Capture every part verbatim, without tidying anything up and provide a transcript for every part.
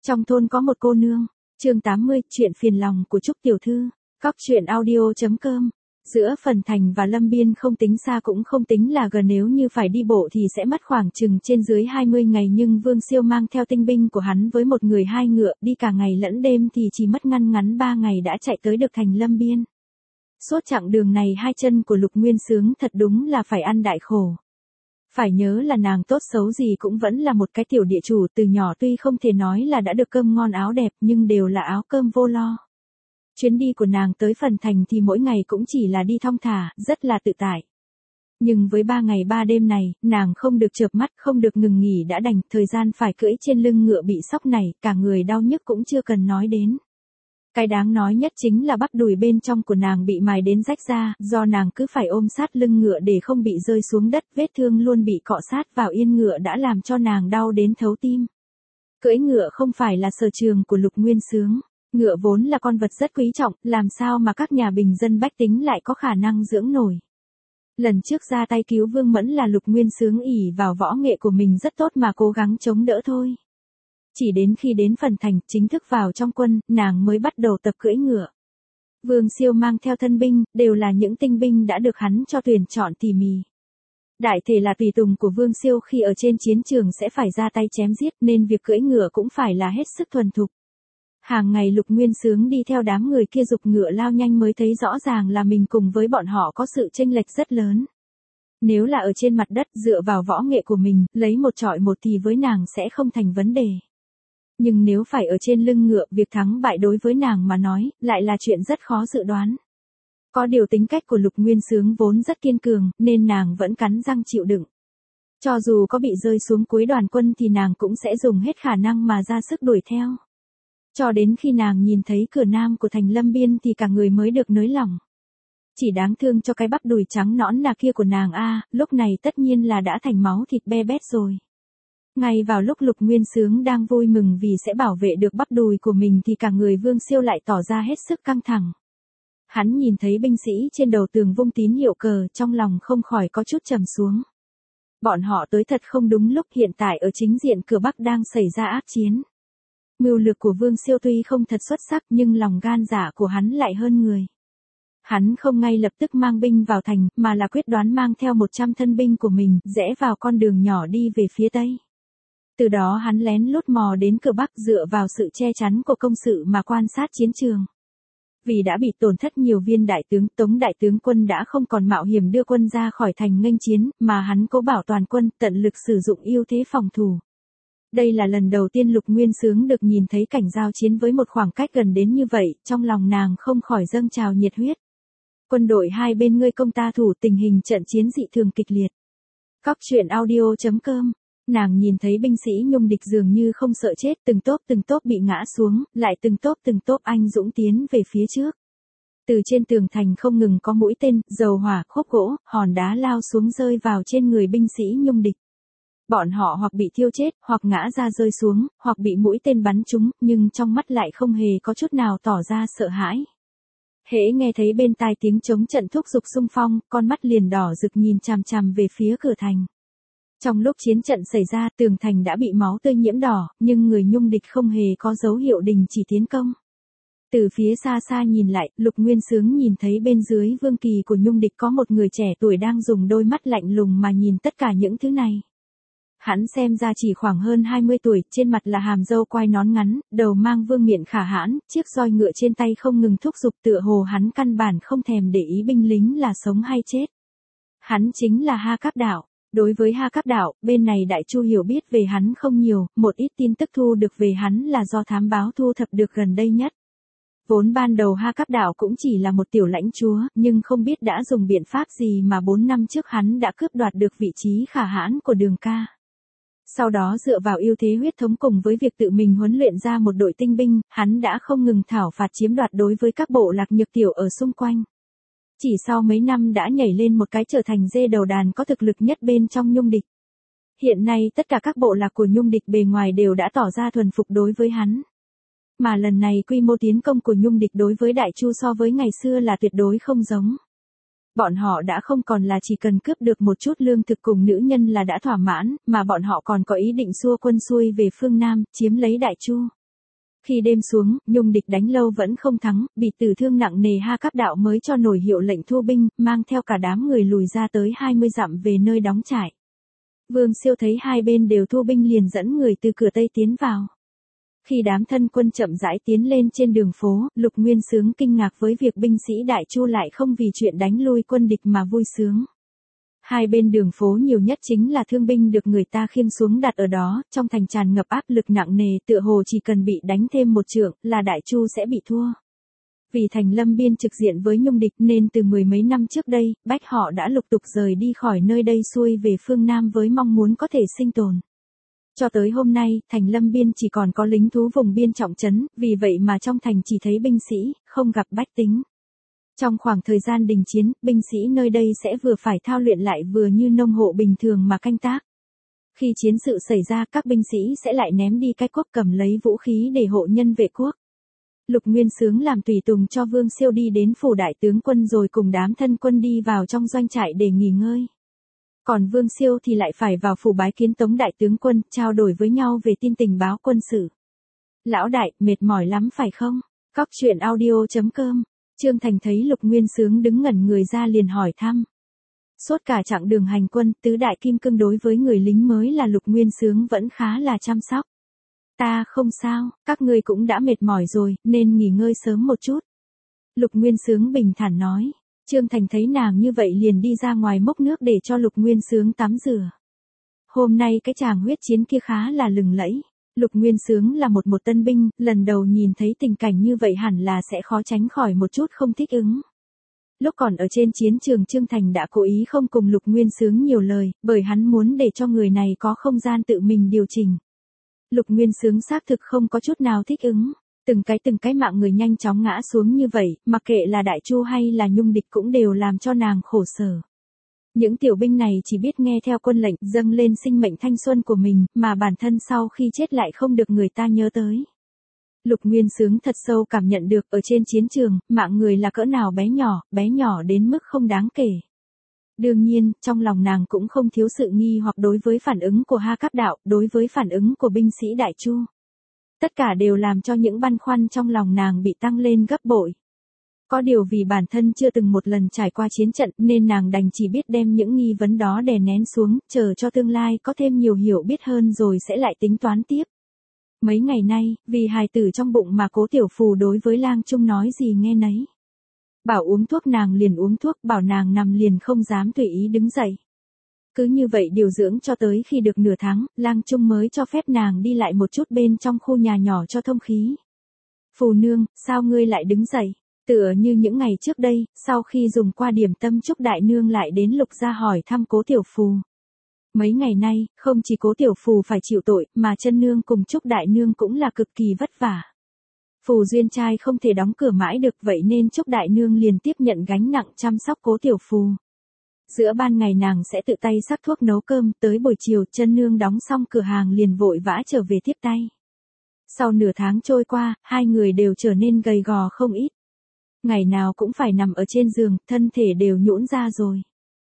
Trong thôn có một cô nương. Chương tám mươi, chuyện phiền lòng của Trúc tiểu thư. Cóc truyện audio chấm com. Giữa Phần Thành và Lâm Biên không tính xa cũng không tính là gần, nếu như phải đi bộ thì sẽ mất khoảng chừng trên dưới hai mươi ngày, nhưng Vương Siêu mang theo tinh binh của hắn với một người hai ngựa đi cả ngày lẫn đêm thì chỉ mất ngăn ngắn ba ngày đã chạy tới được thành Lâm Biên. Suốt chặng đường này hai chân của Lục Nguyên Xướng thật đúng là phải ăn đại khổ. Phải nhớ là nàng tốt xấu gì cũng vẫn là một cái tiểu địa chủ, từ nhỏ tuy không thể nói là đã được cơm ngon áo đẹp nhưng đều là áo cơm vô lo. Chuyến đi của nàng tới Phần Thành thì mỗi ngày cũng chỉ là đi thong thả, rất là tự tại. Nhưng với ba ngày ba đêm này, nàng không được chợp mắt, không được ngừng nghỉ đã đành, thời gian phải cưỡi trên lưng ngựa bị sóc này, cả người đau nhức cũng chưa cần nói đến. Cái đáng nói nhất chính là bắp đùi bên trong của nàng bị mài đến rách ra, do nàng cứ phải ôm sát lưng ngựa để không bị rơi xuống đất, vết thương luôn bị cọ sát vào yên ngựa đã làm cho nàng đau đến thấu tim. Cưỡi ngựa không phải là sở trường của Lục Nguyên Xướng. Ngựa vốn là con vật rất quý trọng, làm sao mà các nhà bình dân bách tính lại có khả năng dưỡng nổi. Lần trước ra tay cứu Vương Mẫn là Lục Nguyên Xướng ỷ vào võ nghệ của mình rất tốt mà cố gắng chống đỡ thôi. Chỉ đến khi đến Phần Thành, chính thức vào trong quân, nàng mới bắt đầu tập cưỡi ngựa. Vương Siêu mang theo thân binh, đều là những tinh binh đã được hắn cho tuyển chọn tỉ mỉ. Đại thể là tùy tùng của Vương Siêu khi ở trên chiến trường sẽ phải ra tay chém giết, nên việc cưỡi ngựa cũng phải là hết sức thuần thục. Hàng ngày Lục Nguyên Xướng đi theo đám người kia giục ngựa lao nhanh mới thấy rõ ràng là mình cùng với bọn họ có sự chênh lệch rất lớn. Nếu là ở trên mặt đất dựa vào võ nghệ của mình, lấy một trọi một thì với nàng sẽ không thành vấn đề. Nhưng nếu phải ở trên lưng ngựa, việc thắng bại đối với nàng mà nói, lại là chuyện rất khó dự đoán. Có điều tính cách của Lục Nguyên Xướng vốn rất kiên cường, nên nàng vẫn cắn răng chịu đựng. Cho dù có bị rơi xuống cuối đoàn quân thì nàng cũng sẽ dùng hết khả năng mà ra sức đuổi theo. Cho đến khi nàng nhìn thấy cửa nam của thành Lâm Biên thì cả người mới được nới lỏng. Chỉ đáng thương cho cái bắp đùi trắng nõn nà kia của nàng a, lúc này tất nhiên là đã thành máu thịt be bét rồi. Ngay vào lúc Lục Nguyên Xướng đang vui mừng vì sẽ bảo vệ được bắp đùi của mình thì cả người Vương Siêu lại tỏ ra hết sức căng thẳng. Hắn nhìn thấy binh sĩ trên đầu tường vung tín hiệu cờ, trong lòng không khỏi có chút trầm xuống. Bọn họ tới thật không đúng lúc, hiện tại ở chính diện cửa Bắc đang xảy ra ác chiến. Mưu lược của Vương Siêu tuy không thật xuất sắc nhưng lòng gan dạ của hắn lại hơn người. Hắn không ngay lập tức mang binh vào thành, mà là quyết đoán mang theo một trăm thân binh của mình, rẽ vào con đường nhỏ đi về phía Tây. Từ đó hắn lén lút mò đến cửa Bắc dựa vào sự che chắn của công sự mà quan sát chiến trường. Vì đã bị tổn thất nhiều viên đại tướng, Tống đại tướng quân đã không còn mạo hiểm đưa quân ra khỏi thành nghênh chiến, mà hắn cố bảo toàn quân, tận lực sử dụng ưu thế phòng thủ. Đây là lần đầu tiên Lục Nguyên Xướng được nhìn thấy cảnh giao chiến với một khoảng cách gần đến như vậy, trong lòng nàng không khỏi dâng trào nhiệt huyết. Quân đội hai bên ngươi công ta thủ, tình hình trận chiến dị thường kịch liệt. Cóc truyện audio chấm com. Nàng nhìn thấy binh sĩ Nhung địch dường như không sợ chết, từng tốp từng tốp bị ngã xuống, lại từng tốp từng tốp anh dũng tiến về phía trước. Từ trên tường thành không ngừng có mũi tên, dầu hỏa, khốp gỗ, hòn đá lao xuống rơi vào trên người binh sĩ Nhung địch. Bọn họ hoặc bị thiêu chết, hoặc ngã ra rơi xuống, hoặc bị mũi tên bắn trúng, nhưng trong mắt lại không hề có chút nào tỏ ra sợ hãi. Hễ nghe thấy bên tai tiếng trống trận thúc giục xung phong, con mắt liền đỏ rực nhìn chằm chằm về phía cửa thành. Trong lúc chiến trận xảy ra, tường thành đã bị máu tươi nhiễm đỏ, nhưng người Nhung địch không hề có dấu hiệu đình chỉ tiến công. Từ phía xa xa nhìn lại, Lục Nguyên Xướng nhìn thấy bên dưới vương kỳ của Nhung địch có một người trẻ tuổi đang dùng đôi mắt lạnh lùng mà nhìn tất cả những thứ này. Hắn xem ra chỉ khoảng hơn hai mươi tuổi, trên mặt là hàm râu quai nón ngắn, đầu mang vương miện khả hãn, chiếc roi ngựa trên tay không ngừng thúc giục, tựa hồ hắn căn bản không thèm để ý binh lính là sống hay chết. Hắn chính là Ha Cáp Đạo. Đối với Ha Cáp Đạo, bên này Đại Chu hiểu biết về hắn không nhiều, một ít tin tức thu được về hắn là do thám báo thu thập được gần đây nhất. Vốn ban đầu Ha Cáp Đạo cũng chỉ là một tiểu lãnh chúa, nhưng không biết đã dùng biện pháp gì mà bốn năm trước hắn đã cướp đoạt được vị trí khả hãn của Đường Ca. Sau đó dựa vào ưu thế huyết thống cùng với việc tự mình huấn luyện ra một đội tinh binh, hắn đã không ngừng thảo phạt chiếm đoạt đối với các bộ lạc nhược tiểu ở xung quanh. Chỉ sau mấy năm đã nhảy lên một cái trở thành dê đầu đàn có thực lực nhất bên trong Nhung địch. Hiện nay tất cả các bộ lạc của Nhung địch bề ngoài đều đã tỏ ra thuần phục đối với hắn. Mà lần này quy mô tiến công của Nhung địch đối với Đại Chu so với ngày xưa là tuyệt đối không giống. Bọn họ đã không còn là chỉ cần cướp được một chút lương thực cùng nữ nhân là đã thỏa mãn, mà bọn họ còn có ý định xua quân xuôi về phương Nam, chiếm lấy Đại Chu. Khi đêm xuống, Nhung địch đánh lâu vẫn không thắng, bị tử thương nặng nề Ha Các Đạo mới cho nổi hiệu lệnh thu binh, mang theo cả đám người lùi ra tới hai mươi dặm về nơi đóng trại. Vương Siêu thấy hai bên đều thu binh liền dẫn người từ cửa Tây tiến vào. Khi đám thân quân chậm rãi tiến lên trên đường phố, Lục Nguyên Xướng kinh ngạc với việc binh sĩ Đại Chu lại không vì chuyện đánh lui quân địch mà vui sướng. Hai bên đường phố nhiều nhất chính là thương binh được người ta khiêng xuống đặt ở đó, trong thành tràn ngập áp lực nặng nề, tựa hồ chỉ cần bị đánh thêm một trượng là Đại Chu sẽ bị thua. Vì thành Lâm Biên trực diện với Nhung địch nên từ mười mấy năm trước đây, Bách họ đã lục tục rời đi khỏi nơi đây xuôi về phương Nam với mong muốn có thể sinh tồn. Cho tới hôm nay, thành Lâm Biên chỉ còn có lính thú vùng biên trọng trấn, vì vậy mà trong thành chỉ thấy binh sĩ, không gặp bách tính. Trong khoảng thời gian đình chiến, binh sĩ nơi đây sẽ vừa phải thao luyện lại vừa như nông hộ bình thường mà canh tác. Khi chiến sự xảy ra, các binh sĩ sẽ lại ném đi cái cuốc cầm lấy vũ khí để hộ nhân vệ quốc. Lục Nguyên Xướng làm tùy tùng cho Vương Siêu đi đến phủ đại tướng quân rồi cùng đám thân quân đi vào trong doanh trại để nghỉ ngơi. Còn Vương Siêu thì lại phải vào phủ bái kiến Tống đại tướng quân, trao đổi với nhau về tin tình báo quân sự. Lão đại, mệt mỏi lắm phải không? Cóc truyện audio chấm com. Trương Thành thấy Lục Nguyên Xướng đứng ngẩn người ra liền hỏi thăm. Suốt cả chặng đường hành quân, tứ đại kim cương đối với người lính mới là Lục Nguyên Xướng vẫn khá là chăm sóc. Ta không sao, các ngươi cũng đã mệt mỏi rồi, nên nghỉ ngơi sớm một chút. Lục Nguyên Xướng bình thản nói. Trương Thành thấy nàng như vậy liền đi ra ngoài mốc nước để cho Lục Nguyên Xướng tắm rửa. Hôm nay cái tràng huyết chiến kia khá là lừng lẫy. Lục Nguyên Xướng là một một tân binh, lần đầu nhìn thấy tình cảnh như vậy hẳn là sẽ khó tránh khỏi một chút không thích ứng. Lúc còn ở trên chiến trường Trương Thành đã cố ý không cùng Lục Nguyên Xướng nhiều lời, bởi hắn muốn để cho người này có không gian tự mình điều chỉnh. Lục Nguyên Xướng xác thực không có chút nào thích ứng. Từng cái từng cái mạng người nhanh chóng ngã xuống như vậy, mặc kệ là Đại Chu hay là Nhung địch cũng đều làm cho nàng khổ sở. Những tiểu binh này chỉ biết nghe theo quân lệnh dâng lên sinh mệnh thanh xuân của mình, mà bản thân sau khi chết lại không được người ta nhớ tới. Lục Nguyên Xướng thật sâu cảm nhận được ở trên chiến trường, mạng người là cỡ nào bé nhỏ, bé nhỏ đến mức không đáng kể. Đương nhiên, trong lòng nàng cũng không thiếu sự nghi hoặc đối với phản ứng của Ha Các Đạo, đối với phản ứng của binh sĩ Đại Chu. Tất cả đều làm cho những băn khoăn trong lòng nàng bị tăng lên gấp bội. Có điều vì bản thân chưa từng một lần trải qua chiến trận nên nàng đành chỉ biết đem những nghi vấn đó đè nén xuống, chờ cho tương lai có thêm nhiều hiểu biết hơn rồi sẽ lại tính toán tiếp. Mấy ngày nay, vì hài tử trong bụng mà Cố Tiểu Phù đối với Lang Trung nói gì nghe nấy. Bảo uống thuốc nàng liền uống thuốc, bảo nàng nằm liền không dám tùy ý đứng dậy. Cứ như vậy điều dưỡng cho tới khi được nửa tháng, Lang Trung mới cho phép nàng đi lại một chút bên trong khu nhà nhỏ cho thông khí. Phù nương, sao ngươi lại đứng dậy? Tựa như những ngày trước đây, sau khi dùng qua điểm tâm Trúc Đại Nương lại đến Lục gia hỏi thăm Cố Tiểu Phù. Mấy ngày nay, không chỉ Cố Tiểu Phù phải chịu tội, mà Chân Nương cùng Trúc Đại Nương cũng là cực kỳ vất vả. Phù Duyên trai không thể đóng cửa mãi được, vậy nên Trúc Đại Nương liền tiếp nhận gánh nặng chăm sóc Cố Tiểu Phù. Giữa ban ngày nàng sẽ tự tay sắc thuốc nấu cơm, tới buổi chiều Chân Nương đóng xong cửa hàng liền vội vã trở về tiếp tay. Sau nửa tháng trôi qua, hai người đều trở nên gầy gò không ít. Ngày nào cũng phải nằm ở trên giường, thân thể đều nhũn ra rồi.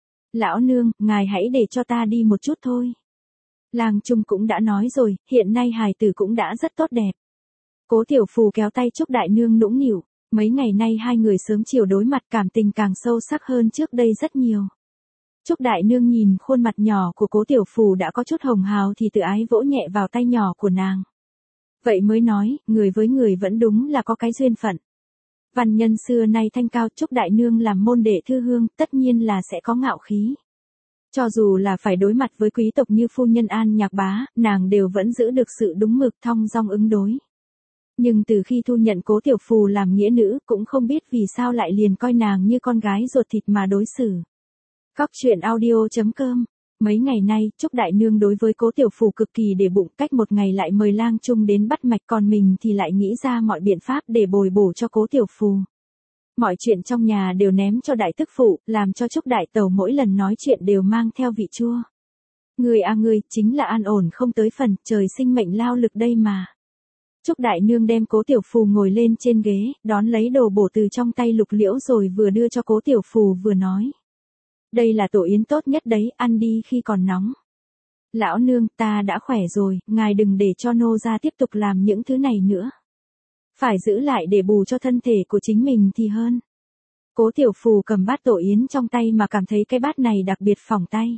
Lão nương, ngài hãy để cho ta đi một chút thôi. Lang Trung cũng đã nói rồi, hiện nay hài tử cũng đã rất tốt đẹp. Cố Tiểu Phù kéo tay Trúc Đại Nương nũng nịu, mấy ngày nay hai người sớm chiều đối mặt cảm tình càng sâu sắc hơn trước đây rất nhiều. Trúc Đại Nương nhìn khuôn mặt nhỏ của Cố Tiểu Phù đã có chút hồng hào thì tự ái vỗ nhẹ vào tay nhỏ của nàng. Vậy mới nói, người với người vẫn đúng là có cái duyên phận. Văn nhân xưa nay thanh cao, Trúc Đại Nương làm môn đệ thư hương, tất nhiên là sẽ có ngạo khí. Cho dù là phải đối mặt với quý tộc như phu nhân An Nhạc Bá, nàng đều vẫn giữ được sự đúng mực thong dong ứng đối. Nhưng từ khi thu nhận Cố Tiểu Phù làm nghĩa nữ, cũng không biết vì sao lại liền coi nàng như con gái ruột thịt mà đối xử. Cóc truyện audio chấm com. Mấy ngày nay, Trúc Đại Nương đối với Cố Tiểu Phù cực kỳ để bụng, cách một ngày lại mời Lang Trung đến bắt mạch, còn mình thì lại nghĩ ra mọi biện pháp để bồi bổ cho Cố Tiểu Phù. Mọi chuyện trong nhà đều ném cho đại tức phụ, làm cho Trúc Đại Tẩu mỗi lần nói chuyện đều mang theo vị chua. Người à người, chính là an ổn không tới phần, trời sinh mệnh lao lực đây mà. Trúc Đại Nương đem Cố Tiểu Phù ngồi lên trên ghế, đón lấy đồ bổ từ trong tay Lục Liễu rồi vừa đưa cho Cố Tiểu Phù vừa nói. Đây là tổ yến tốt nhất đấy, ăn đi khi còn nóng. Lão nương, ta đã khỏe rồi, ngài đừng để cho nô gia tiếp tục làm những thứ này nữa. Phải giữ lại để bù cho thân thể của chính mình thì hơn. Cố Tiểu Phù cầm bát tổ yến trong tay mà cảm thấy cái bát này đặc biệt phỏng tay.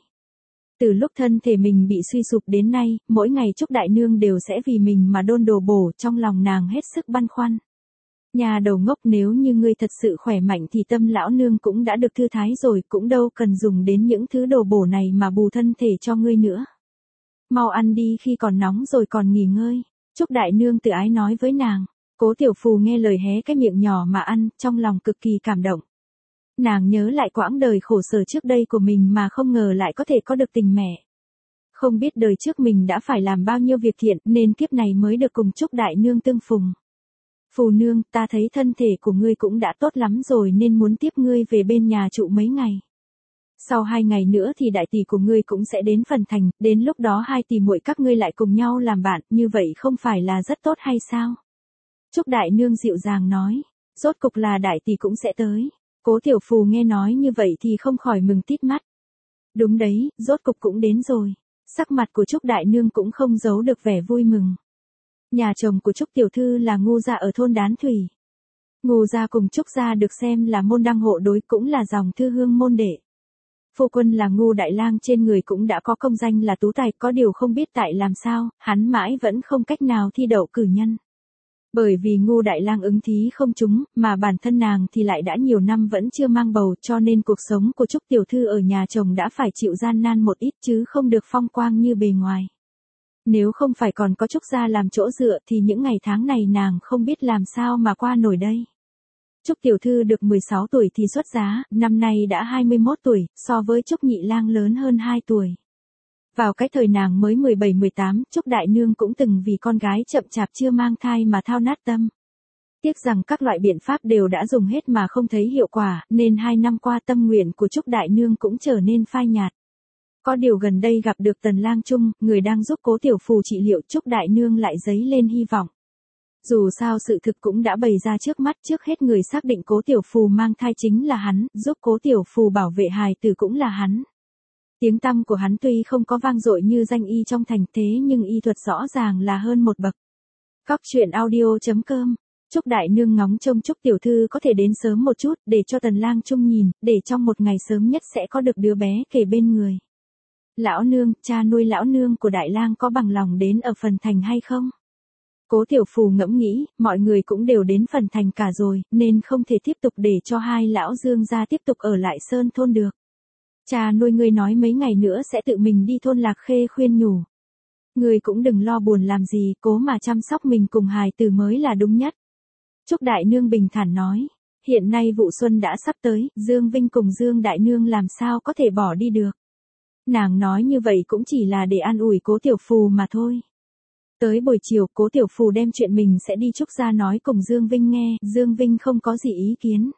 Từ lúc thân thể mình bị suy sụp đến nay, mỗi ngày Trúc Đại Nương đều sẽ vì mình mà đôn đồ bổ, trong lòng nàng hết sức băn khoăn. Nhà đầu ngốc, nếu như ngươi thật sự khỏe mạnh thì tâm lão nương cũng đã được thư thái rồi, cũng đâu cần dùng đến những thứ đồ bổ này mà bù thân thể cho ngươi nữa. Mau ăn đi khi còn nóng rồi còn nghỉ ngơi. Trúc Đại Nương tự ái nói với nàng. Cố Tiểu Phù nghe lời hé cái miệng nhỏ mà ăn, trong lòng cực kỳ cảm động. Nàng nhớ lại quãng đời khổ sở trước đây của mình mà không ngờ lại có thể có được tình mẹ. Không biết đời trước mình đã phải làm bao nhiêu việc thiện nên kiếp này mới được cùng Trúc Đại Nương tương phùng. Phù nương, ta thấy thân thể của ngươi cũng đã tốt lắm rồi nên muốn tiếp ngươi về bên nhà trụ mấy ngày. Sau hai ngày nữa thì đại tỷ của ngươi cũng sẽ đến Phần Thành, đến lúc đó hai tỷ muội các ngươi lại cùng nhau làm bạn, như vậy không phải là rất tốt hay sao? Trúc Đại Nương dịu dàng nói, rốt cục là đại tỷ cũng sẽ tới. Cố Tiểu Phù nghe nói như vậy thì không khỏi mừng tít mắt. Đúng đấy, rốt cục cũng đến rồi. Sắc mặt của Trúc Đại Nương cũng không giấu được vẻ vui mừng. Nhà chồng của Trúc Tiểu Thư là Ngô gia ở thôn Đán Thủy. Ngô gia cùng Trúc gia được xem là môn đăng hộ đối, cũng là dòng thư hương môn đệ. Phu quân là Ngô Đại Lang trên người cũng đã có công danh là tú tài, có điều không biết tại làm sao, hắn mãi vẫn không cách nào thi đậu cử nhân. Bởi vì Ngô Đại Lang ứng thí không trúng, mà bản thân nàng thì lại đã nhiều năm vẫn chưa mang bầu, cho nên cuộc sống của Trúc Tiểu Thư ở nhà chồng đã phải chịu gian nan một ít chứ không được phong quang như bề ngoài. Nếu không phải còn có Trúc gia làm chỗ dựa thì những ngày tháng này nàng không biết làm sao mà qua nổi đây. Trúc Tiểu Thư được mười sáu tuổi thì xuất giá, năm nay đã hai mươi mốt tuổi, so với Trúc Nhị Lang lớn hơn hai tuổi. Vào cái thời nàng mới mười bảy mười tám, Trúc Đại Nương cũng từng vì con gái chậm chạp chưa mang thai mà thao nát tâm. Tiếc rằng các loại biện pháp đều đã dùng hết mà không thấy hiệu quả, nên hai năm qua tâm nguyện của Trúc Đại Nương cũng trở nên phai nhạt. Có điều gần đây gặp được Tần Lang Trung, người đang giúp Cố Tiểu Phù trị liệu, Trúc Đại Nương lại dấy lên hy vọng. Dù sao sự thực cũng đã bày ra trước mắt, trước hết người xác định Cố Tiểu Phù mang thai chính là hắn, giúp Cố Tiểu Phù bảo vệ hài tử cũng là hắn. Tiếng tăm của hắn tuy không có vang dội như danh y trong thành thế nhưng y thuật rõ ràng là hơn một bậc. Cóc truyện audio chấm com. Trúc Đại Nương ngóng trông Trúc Tiểu Thư có thể đến sớm một chút để cho Tần Lang Trung nhìn, để trong một ngày sớm nhất sẽ có được đứa bé kề bên người. Lão nương, cha nuôi lão nương của Đại Lang có bằng lòng đến ở Phần Thành hay không? Cố Tiểu Phù ngẫm nghĩ, mọi người cũng đều đến Phần Thành cả rồi, nên không thể tiếp tục để cho hai lão Dương gia tiếp tục ở lại sơn thôn được. Cha nuôi ngươi nói mấy ngày nữa sẽ tự mình đi thôn Lạc Khê khuyên nhủ. Ngươi cũng đừng lo buồn làm gì, cố mà chăm sóc mình cùng hài tử mới là đúng nhất. Trúc Đại Nương bình thản nói, hiện nay vụ xuân đã sắp tới, Dương Vinh cùng Dương Đại Nương làm sao có thể bỏ đi được. Nàng nói như vậy cũng chỉ là để an ủi Cố Tiểu Phù mà thôi. Tới buổi chiều, Cố Tiểu Phù đem chuyện mình sẽ đi Trúc gia nói cùng Dương Vinh nghe, Dương Vinh không có gì ý kiến.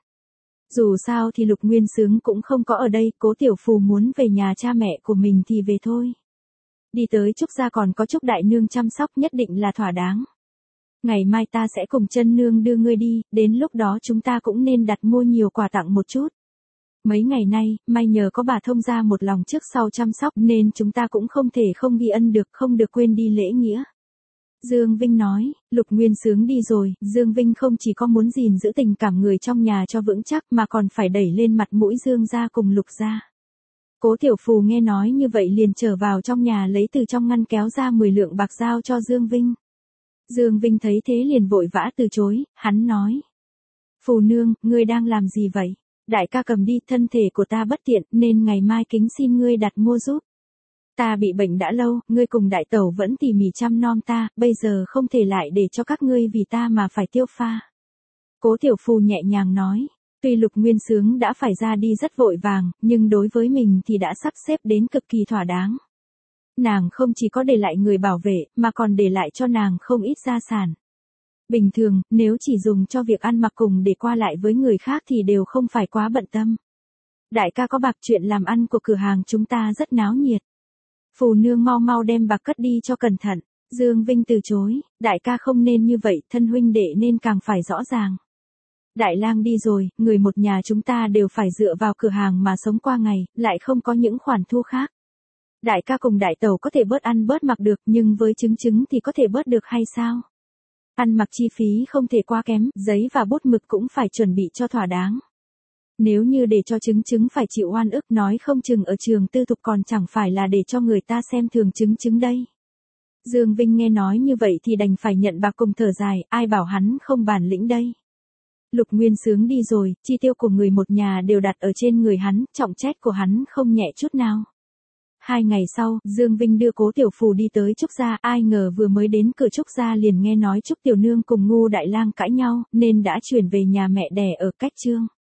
Dù sao thì Lục Nguyên Xướng cũng không có ở đây, Cố Tiểu Phù muốn về nhà cha mẹ của mình thì về thôi. Đi tới Trúc gia còn có Trúc Đại Nương chăm sóc nhất định là thỏa đáng. Ngày mai ta sẽ cùng chân nương đưa ngươi đi, đến lúc đó chúng ta cũng nên đặt mua nhiều quà tặng một chút. Mấy ngày nay, may nhờ có bà thông gia một lòng trước sau chăm sóc nên chúng ta cũng không thể không ghi ân được, không được quên đi lễ nghĩa. Dương Vinh nói, Lục Nguyên Xướng đi rồi, Dương Vinh không chỉ có muốn gìn giữ tình cảm người trong nhà cho vững chắc mà còn phải đẩy lên mặt mũi Dương gia cùng Lục gia. Cố Tiểu Phù nghe nói như vậy liền trở vào trong nhà lấy từ trong ngăn kéo ra mười lượng bạc giao cho Dương Vinh. Dương Vinh thấy thế liền vội vã từ chối, hắn nói. Phù nương, ngươi đang làm gì vậy? Đại ca cầm đi, thân thể của ta bất tiện nên ngày mai kính xin ngươi đặt mua giúp. Ta bị bệnh đã lâu, ngươi cùng đại tẩu vẫn tỉ mỉ chăm nom ta, bây giờ không thể lại để cho các ngươi vì ta mà phải tiêu pha. Cố Tiểu Phù nhẹ nhàng nói, tuy Lục Nguyên Xướng đã phải ra đi rất vội vàng, nhưng đối với mình thì đã sắp xếp đến cực kỳ thỏa đáng. Nàng không chỉ có để lại người bảo vệ, mà còn để lại cho nàng không ít gia sản. Bình thường, nếu chỉ dùng cho việc ăn mặc cùng để qua lại với người khác thì đều không phải quá bận tâm. Đại ca có bạc, chuyện làm ăn của cửa hàng chúng ta rất náo nhiệt. Phù nương mau mau đem bạc cất đi cho cẩn thận. Dương Vinh từ chối, đại ca không nên như vậy, thân huynh đệ nên càng phải rõ ràng. Đại Lang đi rồi, người một nhà chúng ta đều phải dựa vào cửa hàng mà sống qua ngày, lại không có những khoản thu khác. Đại ca cùng đại tẩu có thể bớt ăn bớt mặc được, nhưng với trứng trứng thì có thể bớt được hay sao? Ăn mặc chi phí không thể quá kém, giấy và bút mực cũng phải chuẩn bị cho thỏa đáng. Nếu như để cho Trứng Trứng phải chịu oan ức nói không chừng ở trường tư thục còn chẳng phải là để cho người ta xem thường Trứng Trứng đây. Dương Vinh nghe nói như vậy thì đành phải nhận bạc cùng thở dài, ai bảo hắn không bản lĩnh đây. Lục Nguyên Sướng đi rồi, chi tiêu của người một nhà đều đặt ở trên người hắn, trọng trách của hắn không nhẹ chút nào. Hai ngày sau, Dương Vinh đưa Cố Tiểu Phù đi tới Trúc gia, ai ngờ vừa mới đến cửa Trúc gia liền nghe nói Trúc Tiểu Nương cùng Ngu Đại Lang cãi nhau, nên đã chuyển về nhà mẹ đẻ ở Cách Trương.